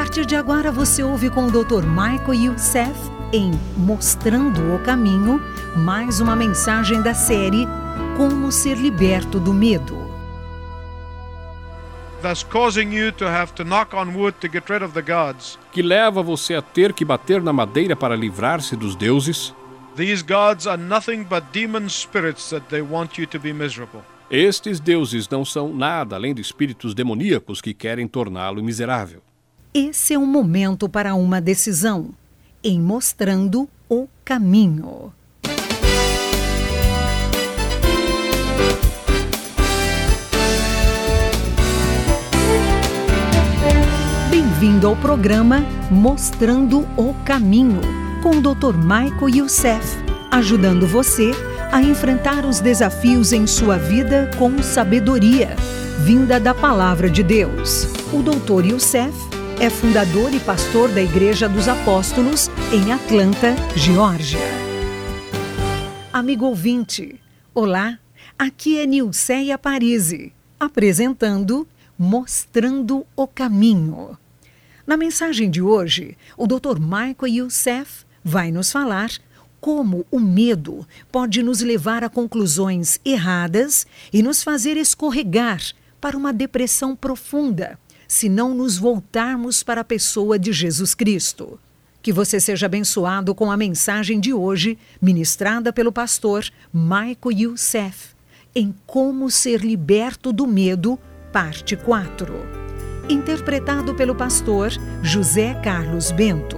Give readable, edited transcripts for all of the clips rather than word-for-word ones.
partir de agora você ouve com o Dr. Michael Youssef em Mostrando o Caminho, mais uma mensagem da série Como Ser Liberto do Medo. Thus causing you to have to knock on wood to get rid of the gods. Que leva você a ter que bater na madeira para livrar-se dos deuses. These gods are nothing but demon spirits that they want you to be miserable. Estes deuses não são nada além de espíritos demoníacos que querem torná-lo miserável. Esse é um momento para uma decisão, em Mostrando o Caminho. Bem-vindo ao programa Mostrando o Caminho, com o Dr. Michael Youssef, ajudando você a enfrentar os desafios em sua vida com sabedoria, vinda da Palavra de Deus. O Dr. Youssef é fundador e pastor da Igreja dos Apóstolos em Atlanta, Geórgia. Amigo ouvinte, olá, aqui é Nilceia Parisi, apresentando Mostrando o Caminho. Na mensagem de hoje, o Dr. Michael Youssef vai nos falar como o medo pode nos levar a conclusões erradas e nos fazer escorregar para uma depressão profunda, se não nos voltarmos para a pessoa de Jesus Cristo. Que você seja abençoado com a mensagem de hoje, ministrada pelo pastor Michael Youssef, em Como Ser Liberto do Medo, parte 4. Interpretado pelo pastor José Carlos Bento.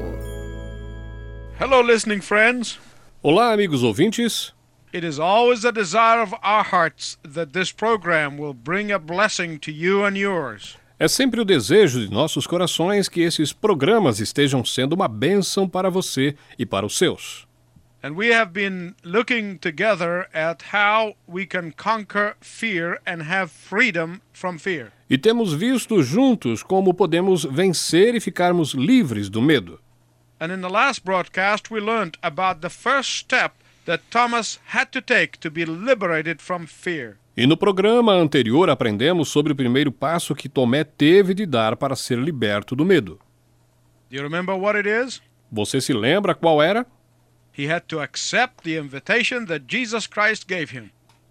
Hello, listening friends. Olá, amigos ouvintes. It is always the desire of our hearts that this program will bring a blessing to you and yours. É sempre o desejo de nossos corações que esses programas estejam sendo uma bênção para você e para os seus. And we have been looking together at how we can conquer fear and have freedom from fear. E temos visto juntos como podemos vencer e ficarmos livres do medo. And in the last broadcast we learned about the first step that Thomas had to take to be liberated from fear. E no programa anterior aprendemos sobre o primeiro passo que Tomé teve de dar para ser liberto do medo. Do you remember what it is? Você se lembra qual era? He had to accept the invitation that Jesus Christ gave him.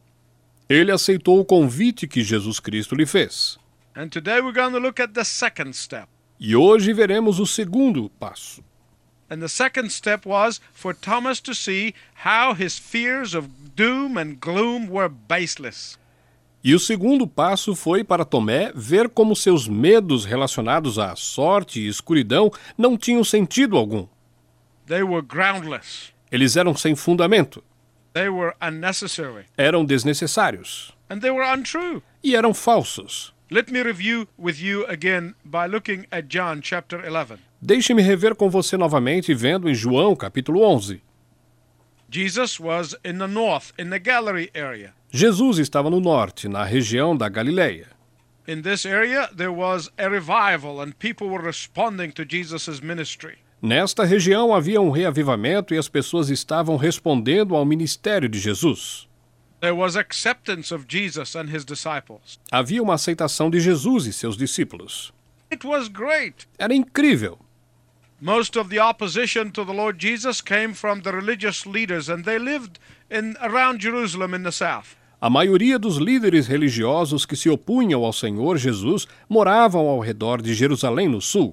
Ele aceitou o convite que Jesus Cristo lhe fez. And today we're going to look at the second step. E hoje veremos o segundo passo. And the second step was for Thomas to see how his fears of doom and gloom were baseless. E o segundo passo foi para Tomé ver como seus medos relacionados à sorte e escuridão não tinham sentido algum. They were groundless. Eles eram sem fundamento. They were unnecessary. Eram desnecessários. And they were untrue. E eram falsos. Let me review with you again by looking at John chapter 11. Deixe-me rever com você novamente vendo em João capítulo 11. Jesus was in the north, in the Galilee area. Jesus estava no norte, na região da Galileia. In this area there was a revival and people were responding to Jesus' ministry. Nesta região havia um reavivamento e as pessoas estavam respondendo ao ministério de Jesus. There was acceptance of Jesus and his disciples. Havia uma aceitação de Jesus e seus discípulos. It was great. Era incrível. Most of the opposition to the Lord Jesus came from the religious leaders and they lived around Jerusalem in the south. A maioria dos líderes religiosos que se opunham ao Senhor Jesus moravam ao redor de Jerusalém no sul.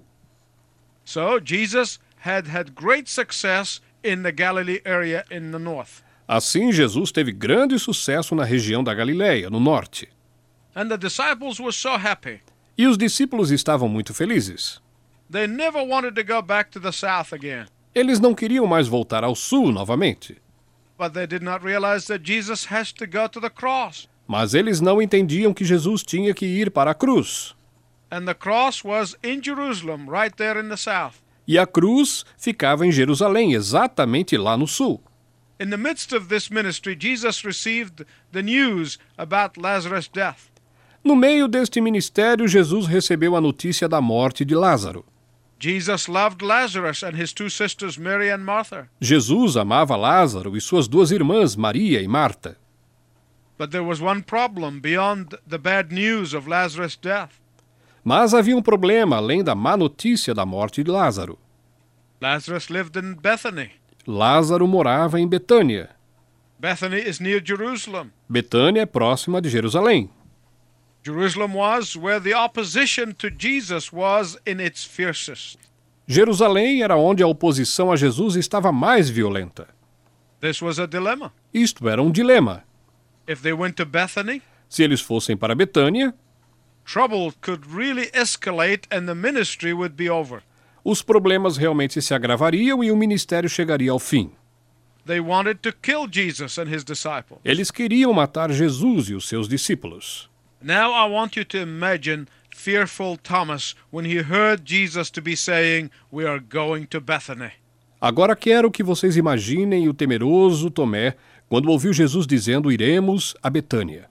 So Jesus had great success in the Galilee area in the north. Assim, Jesus teve grande sucesso na região da Galileia, no norte. And the disciples were so happy. E os discípulos estavam muito felizes. They never wanted to go back to the south again. Eles não queriam mais voltar ao sul novamente. But they did not realize that Jesus has to go to the cross. Mas eles não entendiam que Jesus tinha que ir para a cruz. And the cross was in Jerusalem, right there in the south. E a cruz ficava em Jerusalém, exatamente lá no sul. In the midst of this ministry, Jesus received the news about Lazarus' death. No meio deste ministério, Jesus recebeu a notícia da morte de Lázaro. Jesus loved Lazarus and his two sisters, Mary and Martha. Jesus amava Lázaro e suas duas irmãs, Maria e Marta. But there was one problem beyond the bad news of Lazarus' death. Mas havia um problema além da má notícia da morte de Lázaro. Lazarus lived in Bethany. Lázaro morava em Betânia. Bethany is near Jerusalem. Betânia é próxima de Jerusalém. Jerusalem was where the opposition to Jesus was in its fiercest. Jerusalém era onde a oposição a Jesus estava mais violenta. This was a dilemma. Isto era um dilema. If they went to Bethany, Se eles fossem para Betânia, trouble could really escalate and the ministry would be over. os problemas realmente se agravariam e o ministério chegaria ao fim. They wanted to kill Jesus and his disciples. Eles queriam matar Jesus e os seus discípulos. Now I want you to imagine fearful Thomas when he heard Jesus to be saying, "We are going to Bethany." Agora quero que vocês imaginem o temeroso Tomé quando ouviu Jesus dizendo: iremos a Betânia.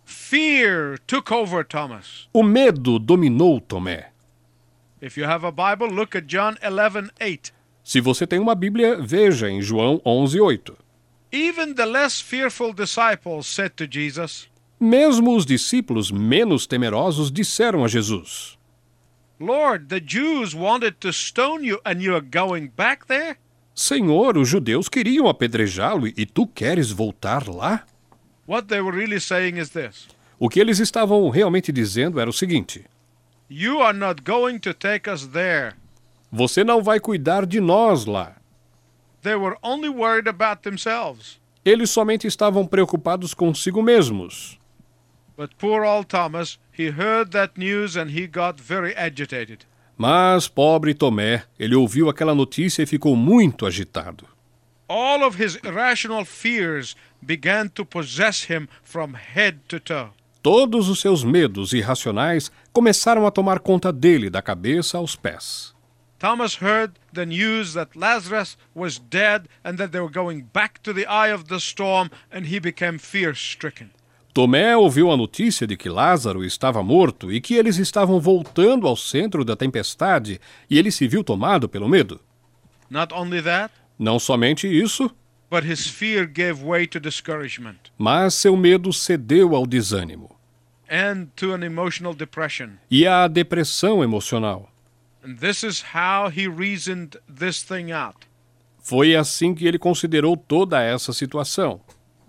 Fear took over Thomas. O medo dominou Tomé. If you have a Bible, look at John 11:8. Se você tem uma Bíblia, veja em João 11:8. Even the less fearful disciples said to Jesus, Mesmo os discípulos menos temerosos disseram a Jesus: "Lord, the Jews wanted to stone you and you are going back there?" Senhor, os judeus queriam apedrejá-lo e tu queres voltar lá? What they were really saying is this: O que eles estavam realmente dizendo era o seguinte: "You are not going to take us there." você não vai cuidar de nós lá. They were only worried about themselves. Eles somente estavam preocupados consigo mesmos. But poor old Thomas, he heard that news and he got very agitated. Mas, pobre Tomé, ele ouviu aquela notícia e ficou muito agitado. All of his irrational fears began to possess him from head to toe. Todos os seus medos irracionais começaram a tomar conta dele, da cabeça aos pés. Thomas heard the news that Lazarus was dead and that they were going back to the eye of the storm, and he became fear-stricken. Tomé ouviu a notícia de que Lázaro estava morto e que eles estavam voltando ao centro da tempestade, e ele se viu tomado pelo medo. Not only that, Não somente isso, but his fear gave way to discouragement mas seu medo cedeu ao desânimo and to an emotional depression. e à depressão emocional. And this is how he reasoned this thing out. Foi assim que ele considerou toda essa situação.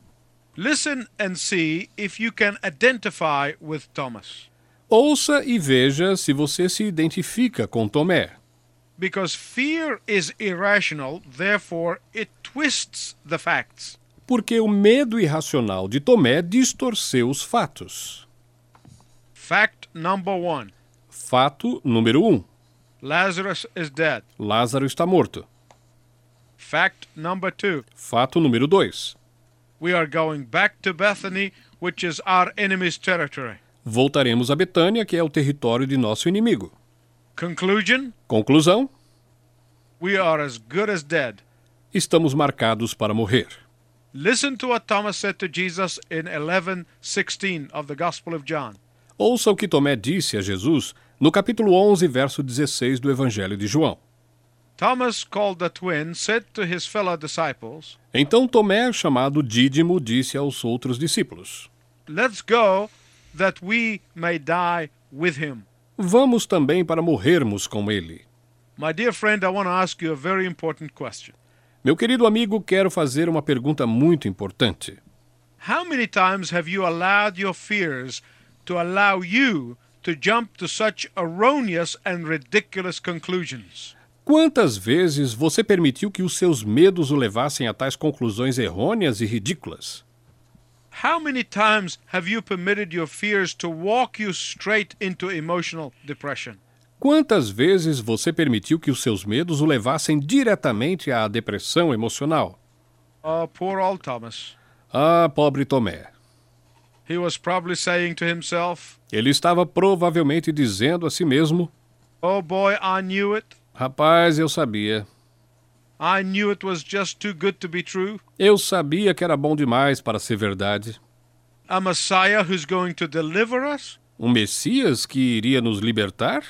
Listen and see if you can identify with Thomas. Ouça e veja se você se identifica com Tomé. Because fear is irrational, therefore it twists the facts. Porque o medo irracional de Tomé distorceu os fatos. Fact number 1. Fato número 1. Lazarus is dead. Lázaro está morto. Fact number 2. Fato número 2. We are going back to Bethany, which is our enemy's territory. Voltaremos a Betânia, que é o território de nosso inimigo. Conclusion: Conclusão: we are as good as dead. estamos marcados para morrer. Listen to what Thomas said to Jesus in 11:16 of the Gospel of John. Ouça o que Tomé disse a Jesus no capítulo 11, verso 16 do Evangelho de João. Thomas, called the twin, said to his fellow disciples, Então Tomé, chamado Dídimo, disse aos outros discípulos: "Let's go, that we may die with him." Vamos também para morrermos com ele. My dear friend, I want to ask you a very important question. Meu querido amigo, quero fazer uma pergunta muito importante. How many times have you allowed your fears to allow you to jump to such erroneous and ridiculous conclusions? Quantas vezes você permitiu que os seus medos o levassem a tais conclusões errôneas e ridículas? How many times have you permitted your fears to walk you straight into emotional depression? Quantas vezes você permitiu que os seus medos o levassem diretamente à depressão emocional? Oh, poor old Thomas. Ah, pobre Tomé. He was probably saying to himself, Ele estava provavelmente dizendo a si mesmo: "Oh boy, I knew it. Rapaz, eu sabia. I knew it was just too good to be true. Eu sabia que era bom demais para ser verdade. A Messiah who's going to deliver us? Um Messias que iria nos libertar?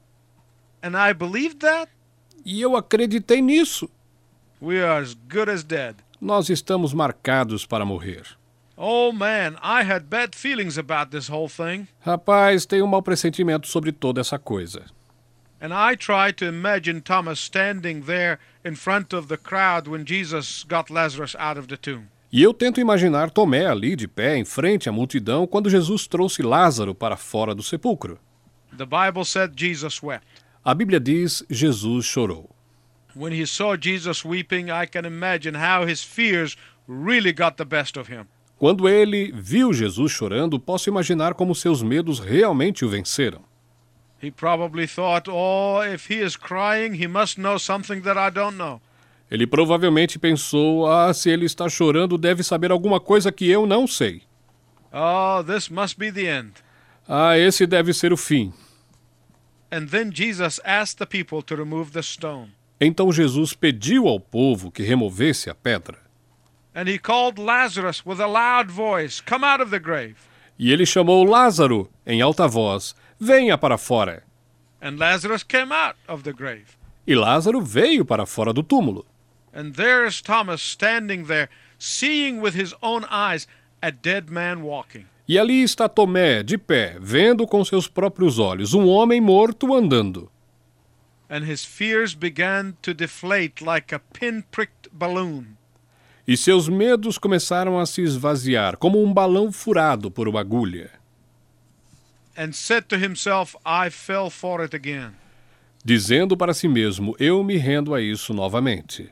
And I believed that? E eu acreditei nisso. We are as good as dead." Nós estamos marcados para morrer. Oh man, I had bad feelings about this whole thing. Rapaz, tenho um mau pressentimento sobre toda essa coisa. And I try to imagine Thomas standing there in front of the crowd when Jesus got Lazarus out of the tomb. E eu tento imaginar Tomé ali de pé em frente à multidão quando Jesus trouxe Lázaro para fora do sepulcro. The Bible said Jesus wept. A Bíblia diz: Jesus chorou. When he saw Jesus weeping, I can imagine how his fears really got the best of him. Quando ele viu Jesus chorando, posso imaginar como seus medos realmente o venceram. He probably thought, oh, if he is crying, he must know something that I don't know. Ele provavelmente pensou: se ele está chorando, deve saber alguma coisa que eu não sei. Oh, this must be the end. Esse deve ser o fim. And then Jesus asked the people to remove the stone. Então Jesus pediu ao povo que removesse a pedra. And he called Lazarus with a loud voice, come out of the grave. E ele chamou Lázaro em alta voz: venha para fora. And Lazarus came out of the grave. E Lázaro veio para fora do túmulo. And there's Thomas standing there, seeing with his own eyes a dead man walking. E ali está Tomé, de pé, vendo com seus próprios olhos um homem morto andando. And his fears began to deflate like a pin-pricked balloon. E seus medos começaram a se esvaziar, como um balão furado por uma agulha. And said to himself, I fell for it again. Dizendo para si mesmo: eu me rendo a isso novamente.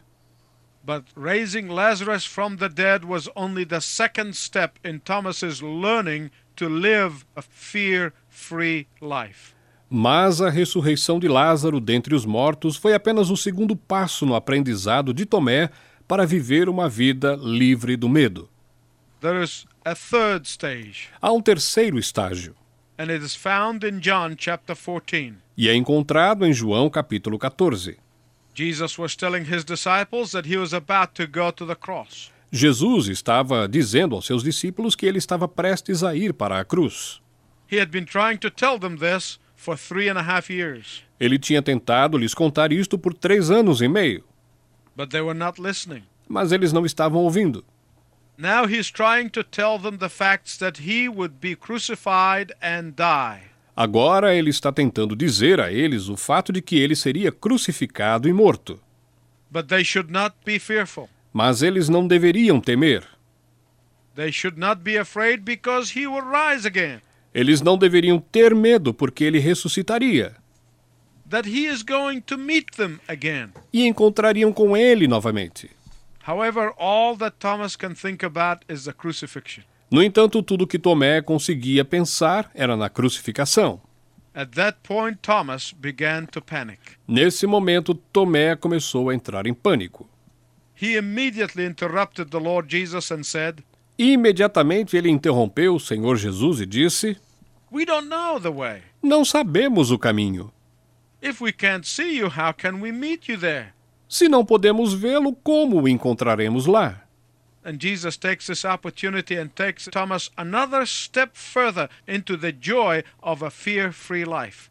But raising Lazarus from the dead was only the second step in Thomas's learning to live a fear-free life. Mas a ressurreição de Lázaro dentre os mortos foi apenas o segundo passo no aprendizado de Tomé para viver uma vida livre do medo. There is a third stage. Há um terceiro estágio. And it is found in John chapter 14. E é encontrado em João capítulo 14. Jesus was telling his disciples that he was about to go to the cross. Jesus estava dizendo aos seus discípulos que ele estava prestes a ir para a cruz. He had been trying to tell them this for 3.5 years. Ele tinha tentado lhes contar isto por 3 anos e meio. But they were not listening. Mas eles não estavam ouvindo. Now he's trying to tell them the facts that he would be crucified and die. Agora ele está tentando dizer a eles o fato de que ele seria crucificado e morto. But they should not be fearful. Mas eles não deveriam temer. They should not be afraid because he will rise again. Eles não deveriam ter medo porque ele ressuscitaria. That he is going to meet them again. E encontrariam com ele novamente. However, all that Thomas can think about is the crucifixion. No entanto, tudo que Tomé conseguia pensar era na crucificação. At that point, Thomas began to panic. Nesse momento, Tomé começou a entrar em pânico. He immediately interrupted the Lord Jesus and said, Imediatamente ele interrompeu o Senhor Jesus e disse: we don't know the way. Não sabemos o caminho. If we can't see you, how can we meet you there? Se não podemos vê-lo, como o encontraremos lá? And Jesus takes this opportunity and takes Thomas another step further into the joy of a fear-free life.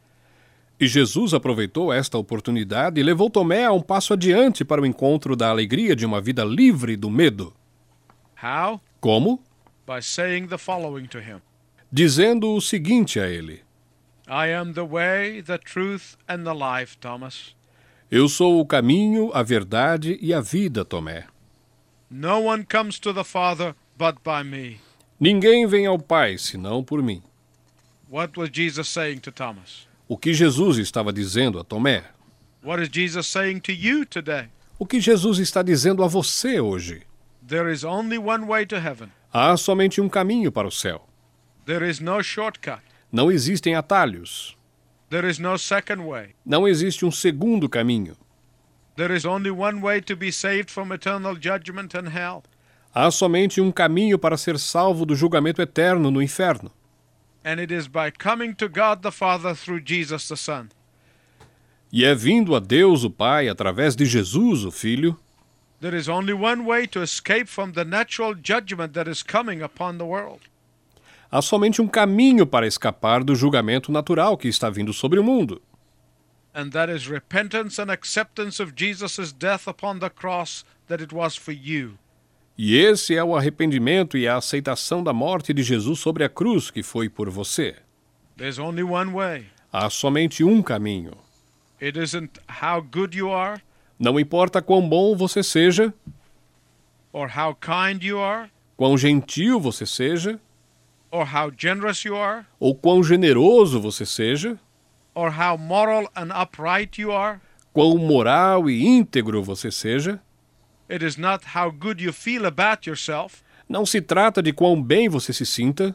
E Jesus aproveitou esta oportunidade e levou Tomé a um passo adiante para o encontro da alegria de uma vida livre do medo. How? Como? By saying the following to him. Dizendo o seguinte a ele: I am the way, the truth, and the life, Thomas. Eu sou o caminho, a verdade e a vida, Tomé. No one comes to the Father but by me. Ninguém vem ao Pai senão por mim. What was Jesus saying to Thomas? O que Jesus estava dizendo a Tomé? What is Jesus saying to you today? O que Jesus está dizendo a você hoje? There is only one way to heaven. Há somente um caminho para o céu. There is no shortcut. Não existem atalhos. There is no second way. Não existe um segundo caminho. There is only one way to be saved from eternal judgment and hell. Há somente um caminho para ser salvo do julgamento eterno no inferno. And it is by coming to God the Father through Jesus the Son. E é vindo a Deus o Pai através de Jesus o Filho. There is only one way to escape from the natural judgment that is coming upon the world. Há somente um caminho para escapar do julgamento natural que está vindo sobre o mundo. And that is repentance and acceptance of Jesus' death upon the cross, that it was for you. E esse é o arrependimento e a aceitação da morte de Jesus sobre a cruz que foi por você. There's only one way. Há somente um caminho. It isn't how good you are, Não importa quão bom você seja, or how kind you are, quão gentil você seja, or how generous you are, ou quão generoso você seja, or how moral and upright you are. quão moral e íntegro você seja. It is not how good you feel about yourself. Não se trata de quão bem você se sinta.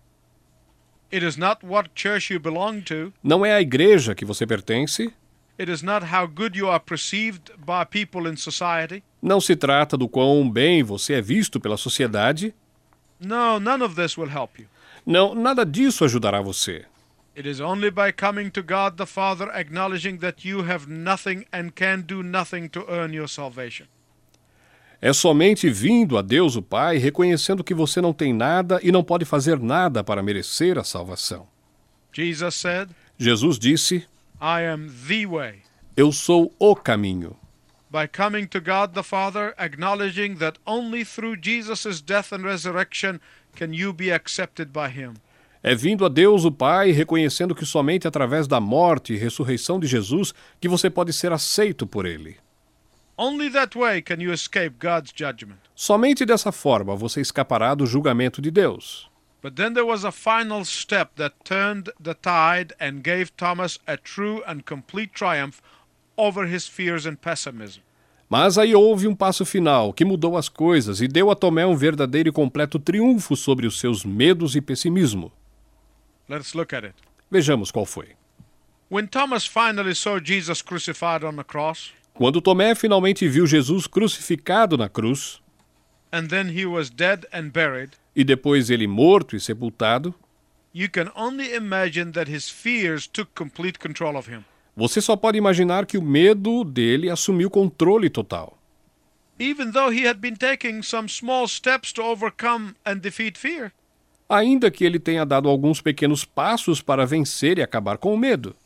It is not what church you belong to. Não é a igreja que você pertence. It is not how good you are perceived by people in society. Não se trata do quão bem você é visto pela sociedade. No, none of this will help you. Não, nada disso ajudará você. It is only by coming to God the Father, acknowledging that you have nothing and can do nothing to earn your salvation. É somente vindo a Deus o Pai, reconhecendo que você não tem nada e não pode fazer nada para merecer a salvação. Jesus said, Jesus disse, I am the way. eu sou o caminho. By coming to God the Father, acknowledging that only through Jesus' death and resurrection can you be accepted by Him. É vindo a Deus o Pai, reconhecendo que somente através da morte e ressurreição de Jesus que você pode ser aceito por Ele. Only that way can you escape God's judgment. Somente dessa forma você escapará do julgamento de Deus. But then there was a final step that turned the tide and gave Thomas a true and complete triumph over his fears and pessimism. Mas aí houve um passo final que mudou as coisas e deu a Tomé um verdadeiro e completo triunfo sobre os seus medos e pessimismo. Let's look at it. Vejamos qual foi. When Thomas finally saw Jesus crucified on the cross, Quando Tomé finalmente viu Jesus crucificado na cruz, and then he was dead and buried, e depois ele morto e sepultado, you can only imagine that his fears took complete control of him. você só pode imaginar que o medo dele assumiu controle total. Even though he had been taking some small steps to overcome and defeat fear, Ainda que ele tenha dado alguns pequenos passos para vencer e acabar com o medo.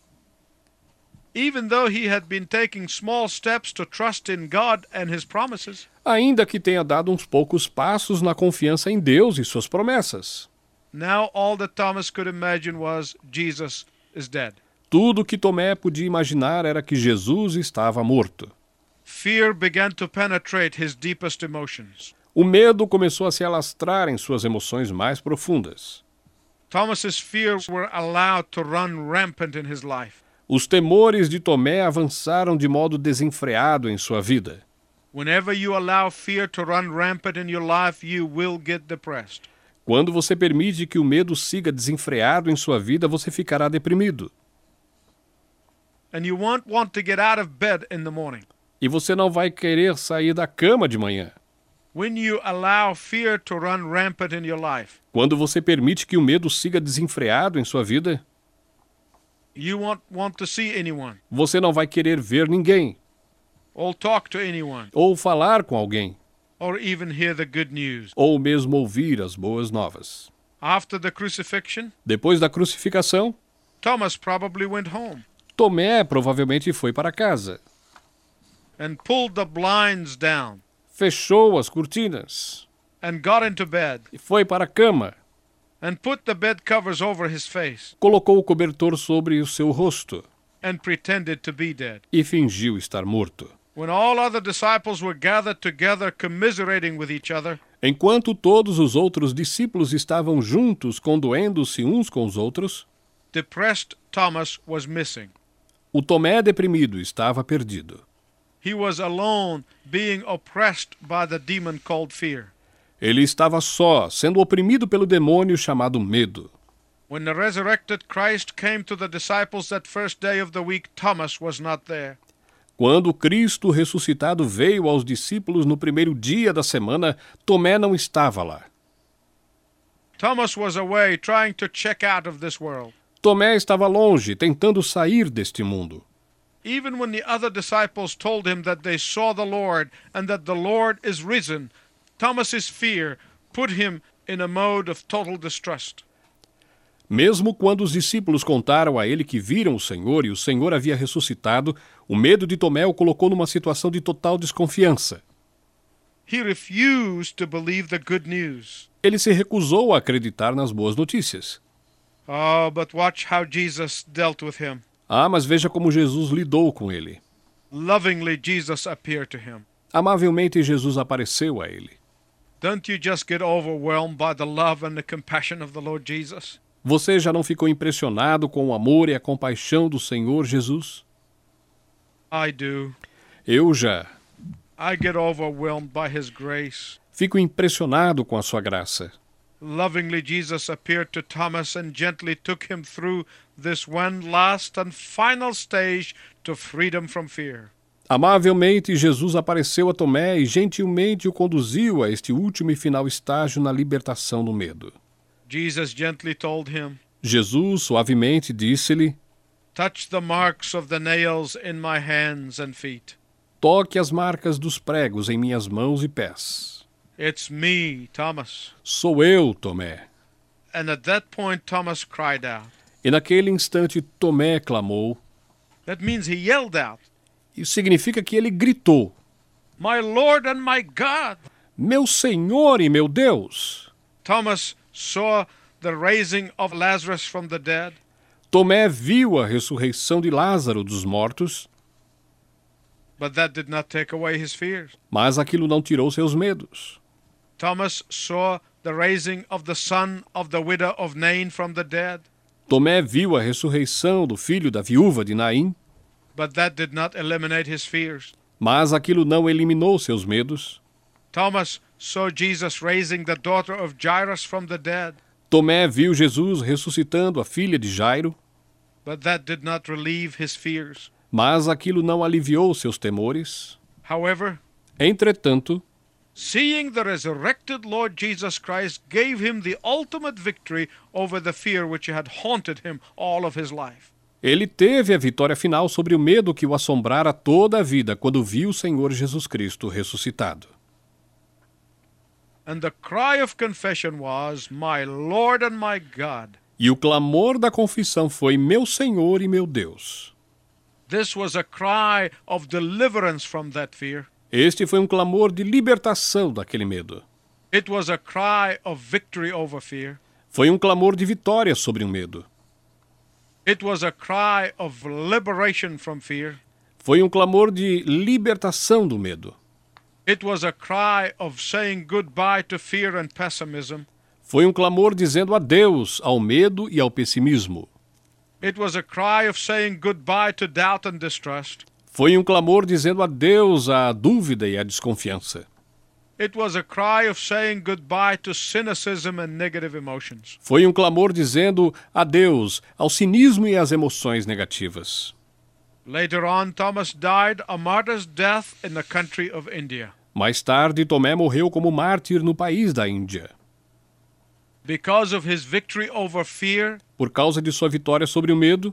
even though he had been taking small steps to trust in God and His promises, Ainda que tenha dado uns poucos passos na confiança em Deus e suas promessas. now all that Thomas could imagine was Jesus is dead. Tudo que Tomé podia imaginar era que Jesus estava morto. Fear began to penetrate his deepest emotions. O medo começou a se alastrar em suas emoções mais profundas. Thomas's fears were allowed to run rampant in his life. Os temores de Tomé avançaram de modo desenfreado em sua vida. Whenever you allow fear to run rampant in your life, you will get depressed. Quando você permite que o medo siga desenfreado em sua vida, você ficará deprimido. And you won't want to get out of bed in the morning. E você não vai querer sair da cama de manhã. When you allow fear to run rampant in your life, Quando você permite que o medo siga desenfreado em sua vida, you won't want to see anyone você não vai querer ver ninguém, or talk to anyone ou falar com alguém, or even hear the good news. ou mesmo ouvir as boas novas. After the crucifixion, Depois da crucificação, Thomas probably went home Tomé provavelmente foi para casa, and pulled the blinds down fechou as cortinas and got into bed e foi para a cama. and put the bed covers over his face Colocou o cobertor sobre o seu rosto and pretended to be dead. e fingiu estar morto. When all other disciples were gathered together commiserating with each other, Enquanto todos os outros discípulos estavam juntos, condoendo-se uns com os outros, depressed Thomas was missing. o Tomé deprimido estava perdido. He was alone, being oppressed by the demon called fear. Ele estava só, sendo oprimido pelo demônio chamado medo. When the resurrected Christ came to the disciples that first day of the week, Thomas was not there. Quando Cristo ressuscitado veio aos discípulos no primeiro dia da semana, Tomé não estava lá. Thomas was away trying to check out of this world. Tomé estava longe, tentando sair deste mundo. Even when the other disciples told him that they saw the Lord and that the Lord is risen, Thomas's fear put him in a mode of total distrust. Mesmo quando os discípulos contaram a ele que viram o Senhor e o Senhor havia ressuscitado, o medo de Tomé o colocou numa situação de total desconfiança. he refused to believe the good news. Ele se recusou a acreditar nas boas notícias. Oh, but watch how Jesus dealt with him. Ah, mas veja como Jesus lidou com ele. Lovingly, Jesus appeared to him. Amavelmente, Jesus apareceu a ele. Don't you just get overwhelmed by the love and the compassion of the Lord Jesus? Você já não ficou impressionado com o amor e a compaixão do Senhor Jesus? I do. Eu já. I get overwhelmed by his grace. Fico impressionado com a sua graça. Lovingly, Jesus appeared to Thomas and gently took him through this one last and final stage to freedom from fear. Amavelmente, Jesus apareceu a Tomé e gentilmente o conduziu a este último e final estágio na libertação do medo. Jesus gently told him, Jesus suavemente disse-lhe: touch the marks of the nails in my hands and feet. toque as marcas dos pregos em minhas mãos e pés. It's me, Thomas. Sou eu, Tomé. And at that point, Thomas cried out. E naquele instante, Tomé clamou. That means he yelled out, Isso significa que ele gritou: my Lord and my God. Meu Senhor e meu Deus! Thomas saw the raising of Lazarus from the dead. Tomé viu a ressurreição de Lázaro dos mortos, But that did not take away his fears. mas aquilo não tirou seus medos. Thomas saw the raising of the son of the widow of Nain from the dead. Tomé viu a ressurreição do filho da viúva de Naim, But that did not eliminate his fears. mas aquilo não eliminou seus medos. Thomas saw Jesus raising the daughter of Jairus from the dead. Tomé viu Jesus ressuscitando a filha de Jairo, But that did not relieve his fears. mas aquilo não aliviou seus temores. However, Entretanto, seeing the resurrected Lord Jesus Christ gave him the ultimate victory over the fear which had haunted him all of his life. ele teve a vitória final sobre o medo que o assombrara toda a vida quando viu o Senhor Jesus Cristo ressuscitado. And the cry of confession was, my Lord and my God. E o clamor da confissão foi: Meu Senhor e meu Deus. This was a cry of deliverance from that fear. Este foi um clamor de libertação daquele medo. It was a cry of victory over fear. Foi um clamor de vitória sobre o medo. It was a cry of liberation from fear. Foi um clamor de libertação do medo. It was a cry of saying goodbye to fear and pessimism. Foi um clamor dizendo adeus ao medo e ao pessimismo. It was a cry of saying goodbye to doubt and distrust. Foi um clamor dizendo adeus à dúvida e à desconfiança. It was a cry of saying goodbye to cynicism and negative emotions. Foi um clamor dizendo adeus ao cinismo e às emoções negativas. Later on, Thomas died a martyr's death in the country of India. Mais tarde, Tomé morreu como mártir no país da Índia. Because of his victory over fear Por causa de sua vitória sobre o medo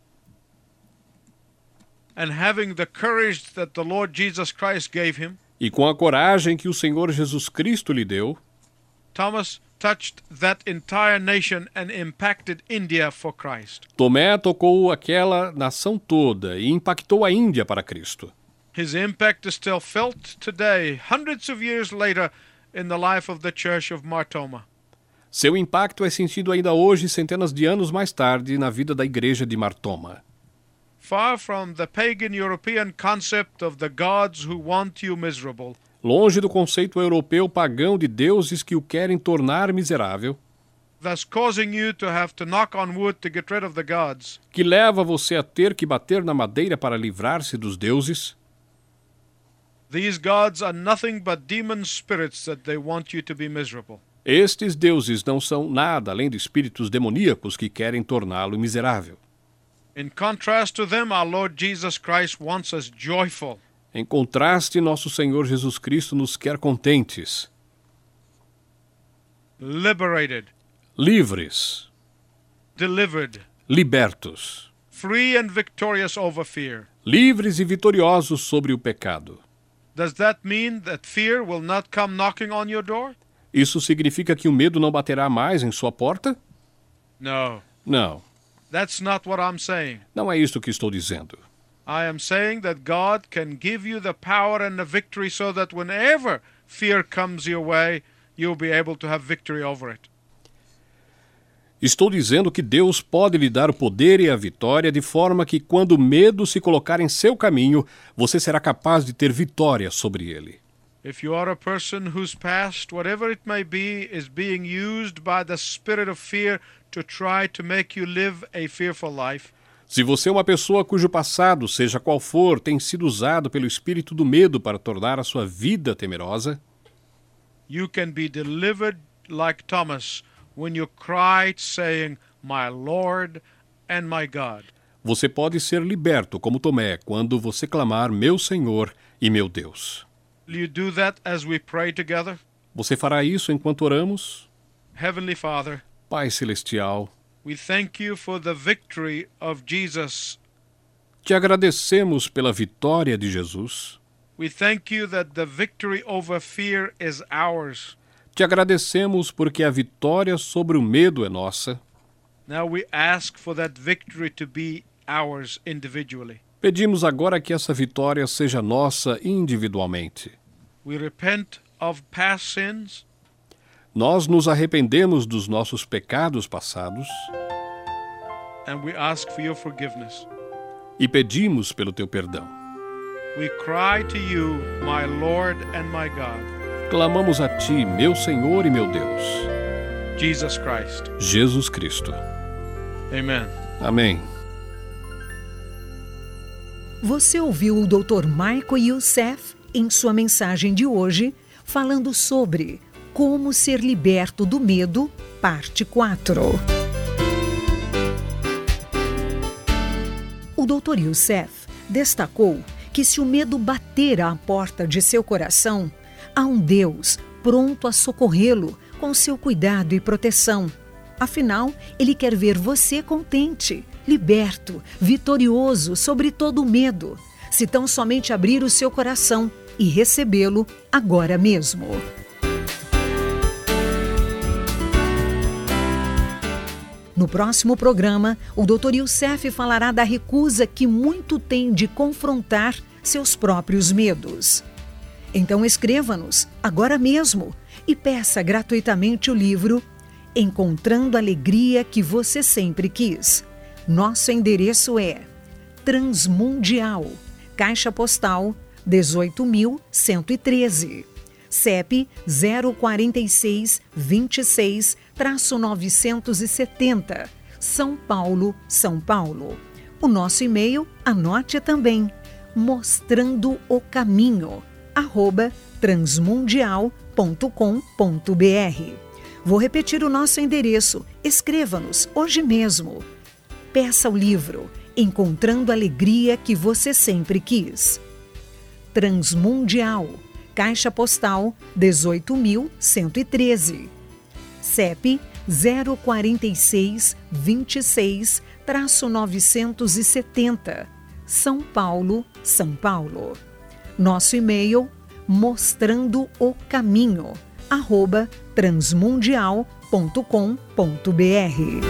and having the courage that the Lord Jesus Christ gave him, e com a coragem que o Senhor Jesus Cristo lhe deu, Thomas touched that entire nation and impacted India for Christ. Tomé tocou aquela nação toda e impactou a Índia para Cristo. His impact is still felt today, hundreds of years later, in the life of the Church of Mar Thoma. Seu impacto é sentido ainda hoje, centenas de anos mais tarde, na vida da igreja de Mar Thoma. Far from the pagan European concept of the gods who want you miserable, Longe do conceito europeu pagão de deuses que o querem tornar miserável, thus causing you to have to knock on wood to get rid of the gods, que leva você a ter que bater na madeira para livrar-se dos deuses, these gods are nothing but demon spirits that they want you to be miserable. estes deuses não são nada além de espíritos demoníacos que querem torná-lo miserável. In contrast to them, our Lord Jesus Christ wants us joyful. Em contraste, nosso Senhor Jesus Cristo nos quer contentes, Liberated, livres, delivered, libertos, free and victorious over fear. livres e vitoriosos sobre o pecado. Does that mean that fear will not come knocking on your door? Isso significa que o medo não baterá mais em sua porta? No, Não, that's not what I'm saying. não é isso que estou dizendo. I am saying that God can give you the power and the victory so that whenever fear comes your way, you'll be able to have victory over it. Estou dizendo que Deus pode lhe dar o poder e a vitória de forma que, quando o medo se colocar em seu caminho, você será capaz de ter vitória sobre ele. If you are a person whose past, whatever it may be, is being used by the spirit of fear to try to make you live a fearful life, Se você é uma pessoa cujo passado, seja qual for, tem sido usado pelo espírito do medo para tornar a sua vida temerosa, you can be delivered like Thomas when you cried saying, "My Lord and my God." você pode ser liberto como Tomé quando você clamar meu Senhor e meu Deus. Will you do that as we pray together? Você fará isso enquanto oramos? Heavenly Father, Pai Celestial, we thank you for the victory of Jesus. te agradecemos pela vitória de Jesus. We thank you that the victory over fear is ours. Te agradecemos porque a vitória sobre o medo é nossa. Now we ask for that victory to be ours individually. Pedimos agora que essa vitória seja nossa individualmente. We repent of past sins. Nós nos arrependemos dos nossos pecados passados And we ask for your forgiveness. e pedimos pelo teu perdão. We cry to you, my Lord and my God, Clamamos a ti, meu Senhor e meu Deus, Jesus Christ. Jesus Cristo. Amen. Amém. Você ouviu o Dr. Michael Youssef em sua mensagem de hoje, falando sobre Como Ser Liberto do Medo, parte 4. O Dr. Youssef destacou que se o medo bater à porta de seu coração, há um Deus pronto a socorrê-lo com seu cuidado e proteção. Afinal, Ele quer ver você contente, liberto, vitorioso sobre todo o medo, se tão somente abrir o seu coração e recebê-lo agora mesmo. No próximo programa, o Dr. Youssef falará da recusa que muito tem de confrontar seus próprios medos. Então escreva-nos agora mesmo e peça gratuitamente o livro Encontrando a Alegria que Você Sempre Quis. Nosso endereço é Transmundial, Caixa Postal 18.113. CEP 046 26-970, São Paulo, São Paulo. O nosso e-mail, anote também, mostrandocaminho@transmundial.com.br. Vou repetir o nosso endereço, escreva-nos hoje mesmo. Peça o livro Encontrando a Alegria que Você Sempre Quis. Transmundial, Caixa Postal 18.113. CEP 046 26-970, São Paulo, São Paulo. Nosso e-mail, mostrandocaminho@transmundial.com.br.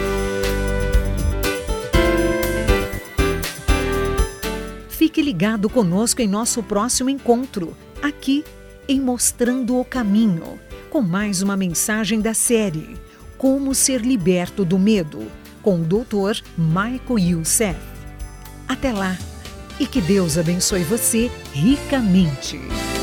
Fique ligado conosco em nosso próximo encontro, aqui em Mostrando o Caminho, com mais uma mensagem da série Como Ser Liberto do Medo, com o Dr. Michael Youssef. Até lá e que Deus abençoe você ricamente.